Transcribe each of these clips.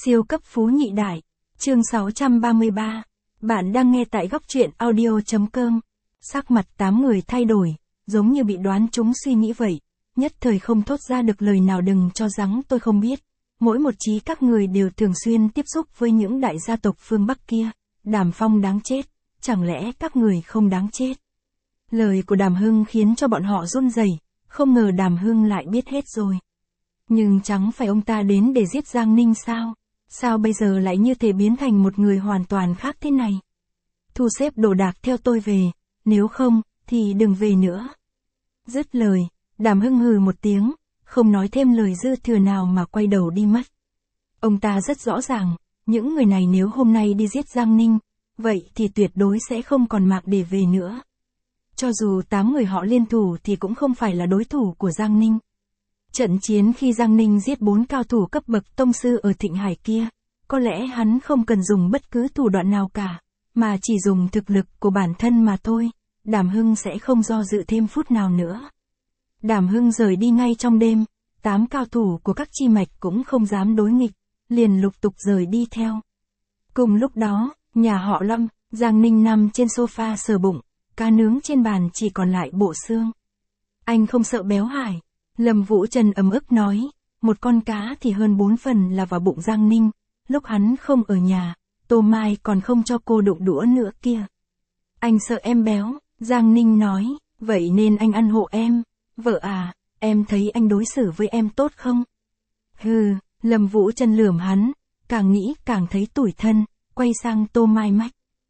Siêu cấp phú nhị đại. Chương 633. Bạn đang nghe tại góc truyện audio.com. Sắc mặt 8 người thay đổi, giống như bị đoán trúng suy nghĩ vậy. Nhất thời không thốt ra được lời nào, đừng cho rằng tôi không biết. Mỗi một chí các người đều thường xuyên tiếp xúc với những đại gia tộc phương Bắc kia. Đàm Phong đáng chết, chẳng lẽ các người không đáng chết? Lời của Đàm Hưng khiến cho bọn họ run rẩy, không ngờ Đàm Hưng lại biết hết rồi. Nhưng chẳng phải ông ta đến để giết Giang Ninh sao? Sao bây giờ lại như thể biến thành một người hoàn toàn khác thế này? Thu xếp đồ đạc theo tôi về, nếu không, thì đừng về nữa. Dứt lời, Đàm Hưng hừ một tiếng, không nói thêm lời dư thừa nào mà quay đầu đi mất. Ông ta rất rõ ràng, những người này nếu hôm nay đi giết Giang Ninh, vậy thì tuyệt đối sẽ không còn mạng để về nữa. Cho dù 8 người họ liên thủ thì cũng không phải là đối thủ của Giang Ninh. Trận chiến khi Giang Ninh giết 4 cao thủ cấp bậc tông sư ở Thịnh Hải kia, có lẽ hắn không cần dùng bất cứ thủ đoạn nào cả, mà chỉ dùng thực lực của bản thân mà thôi. Đàm Hưng sẽ không do dự thêm phút nào nữa. Đàm Hưng rời đi ngay trong đêm, 8 cao thủ của các chi mạch cũng không dám đối nghịch, liền lục tục rời đi theo. Cùng lúc đó, nhà họ Lâm, Giang Ninh nằm trên sofa sờ bụng, cá nướng trên bàn chỉ còn lại bộ xương. Anh không sợ béo hải? Lâm Vũ Trần ấm ức nói, một con cá thì hơn 4 phần là vào bụng Giang Ninh, lúc hắn không ở nhà, Tô Mai còn không cho cô đụng đũa nữa kia. Anh sợ em béo, Giang Ninh nói, vậy nên anh ăn hộ em. Vợ à, em thấy anh đối xử với em tốt không? Hừ, Lâm Vũ Trần lườm hắn, càng nghĩ càng thấy tủi thân, quay sang Tô Mai mách.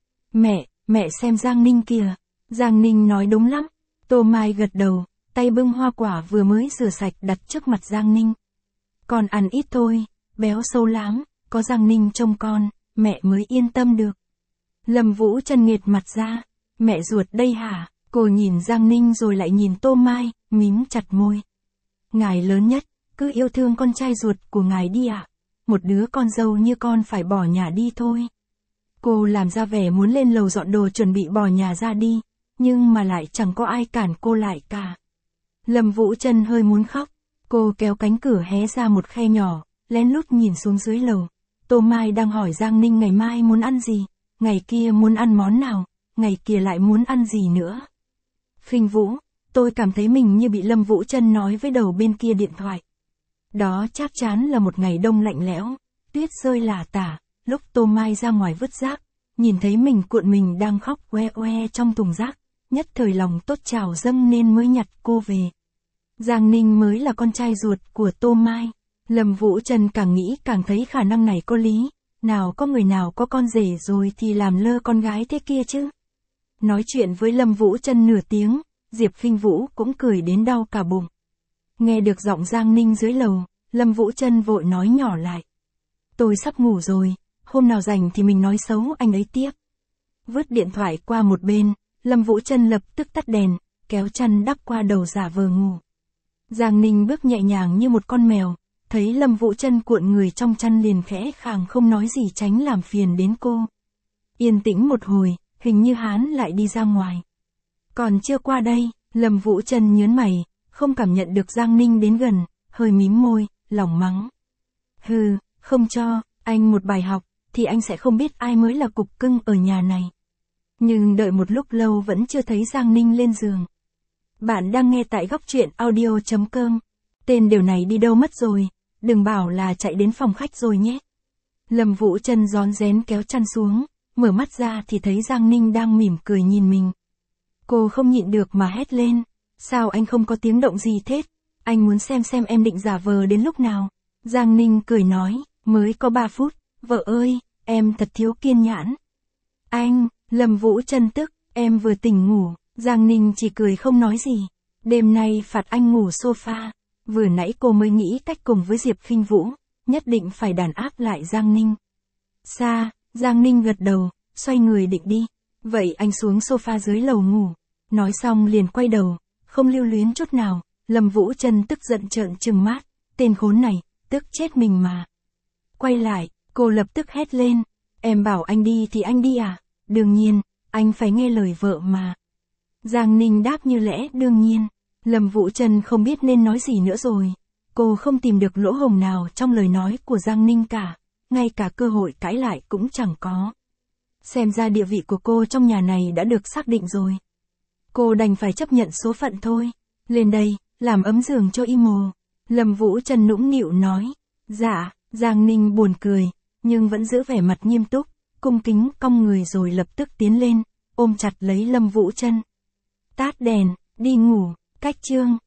Mẹ xem Giang Ninh kìa. Giang Ninh nói đúng lắm. Tô Mai gật đầu, tay bưng hoa quả vừa mới rửa sạch đặt trước mặt Giang Ninh. Con ăn ít thôi, béo sâu lắm, có Giang Ninh trông con, mẹ mới yên tâm được. Lâm Vũ Trần nghiệt mặt ra, mẹ ruột đây hả? Cô nhìn Giang Ninh rồi lại nhìn Tô Mai, mím chặt môi. Ngài lớn nhất, cứ yêu thương con trai ruột của ngài đi ạ. Một đứa con dâu như con phải bỏ nhà đi thôi. Cô làm ra vẻ muốn lên lầu dọn đồ chuẩn bị bỏ nhà ra đi, nhưng mà lại chẳng có ai cản cô lại cả. Lâm Vũ Trần hơi muốn khóc, cô kéo cánh cửa hé ra một khe nhỏ, lén lút nhìn xuống dưới lầu. Tô Mai đang hỏi Giang Ninh ngày mai muốn ăn gì, ngày kia muốn ăn món nào, ngày kia lại muốn ăn gì nữa. Khinh Vũ, tôi cảm thấy mình như bị Lâm Vũ Trần nói với đầu bên kia điện thoại. Đó chắc chắn là một ngày đông lạnh lẽo, tuyết rơi lả tả, lúc Tô Mai ra ngoài vứt rác, nhìn thấy mình cuộn mình đang khóc oe oe trong thùng rác, nhất thời lòng tốt trào dâng nên mới nhặt cô về. Giang Ninh mới là con trai ruột của Tô Mai. Lâm Vũ Trần càng nghĩ càng thấy khả năng này có lý, nào có người nào có con rể rồi thì làm lơ con gái thế kia chứ. Nói chuyện với Lâm Vũ Trần nửa tiếng, Diệp Khinh Vũ cũng cười đến đau cả bụng. Nghe được giọng Giang Ninh dưới lầu, Lâm Vũ Trần vội nói nhỏ lại. Tôi sắp ngủ rồi, hôm nào rảnh thì mình nói xấu anh ấy tiếp. Vứt điện thoại qua một bên, Lâm Vũ Trần lập tức tắt đèn, kéo chăn đắp qua đầu giả vờ ngủ. Giang Ninh bước nhẹ nhàng như một con mèo, thấy Lâm Vũ Trần cuộn người trong chăn liền khẽ khàng không nói gì tránh làm phiền đến cô. Yên tĩnh một hồi, hình như hắn lại đi ra ngoài. Còn chưa qua đây, Lâm Vũ Trần nhớn mày, không cảm nhận được Giang Ninh đến gần, hơi mím môi, lòng mắng. Hừ, không cho anh một bài học, thì anh sẽ không biết ai mới là cục cưng ở nhà này. Nhưng đợi một lúc lâu vẫn chưa thấy Giang Ninh lên giường. Bạn đang nghe tại góc truyện audio.com. Tên điều này đi đâu mất rồi, đừng bảo là chạy đến phòng khách rồi nhé. Lâm Vũ Trần rón rén kéo chăn xuống, mở mắt ra thì thấy Giang Ninh đang mỉm cười nhìn mình. Cô không nhịn được mà hét lên, sao anh không có tiếng động gì thế? Anh muốn xem em định giả vờ đến lúc nào. Giang Ninh cười nói, mới có 3 phút, vợ ơi, em thật thiếu kiên nhẫn. Anh, Lâm Vũ Trần tức, em vừa tỉnh ngủ. Giang Ninh chỉ cười không nói gì. Đêm nay phạt anh ngủ sofa. Vừa nãy cô mới nghĩ cách cùng với Diệp Khinh Vũ, nhất định phải đàn áp lại Giang Ninh. Giang Ninh gật đầu, xoay người định đi. Vậy anh xuống sofa dưới lầu ngủ. Nói xong liền quay đầu, không lưu luyến chút nào. Lâm Vũ Trần tức giận trợn trừng mắt. Tên khốn này, tức chết mình mà. Quay lại, cô lập tức hét lên. Em bảo anh đi thì anh đi à? Đương nhiên, anh phải nghe lời vợ mà. Giang Ninh đáp như lẽ đương nhiên. Lâm Vũ Trần không biết nên nói gì nữa rồi. Cô không tìm được lỗ hổng nào trong lời nói của Giang Ninh cả. ngay cả cơ hội cãi lại cũng chẳng có. Xem ra địa vị của cô trong nhà này đã được xác định rồi. Cô đành phải chấp nhận số phận thôi. Lên đây, làm ấm giường cho Imo. Lâm Vũ Trân nũng nịu nói. Dạ, Giang Ninh buồn cười, nhưng vẫn giữ vẻ mặt nghiêm túc, cung kính cong người rồi lập tức tiến lên, ôm chặt lấy Lâm Vũ Trân. Tắt đèn, đi ngủ, cách chương.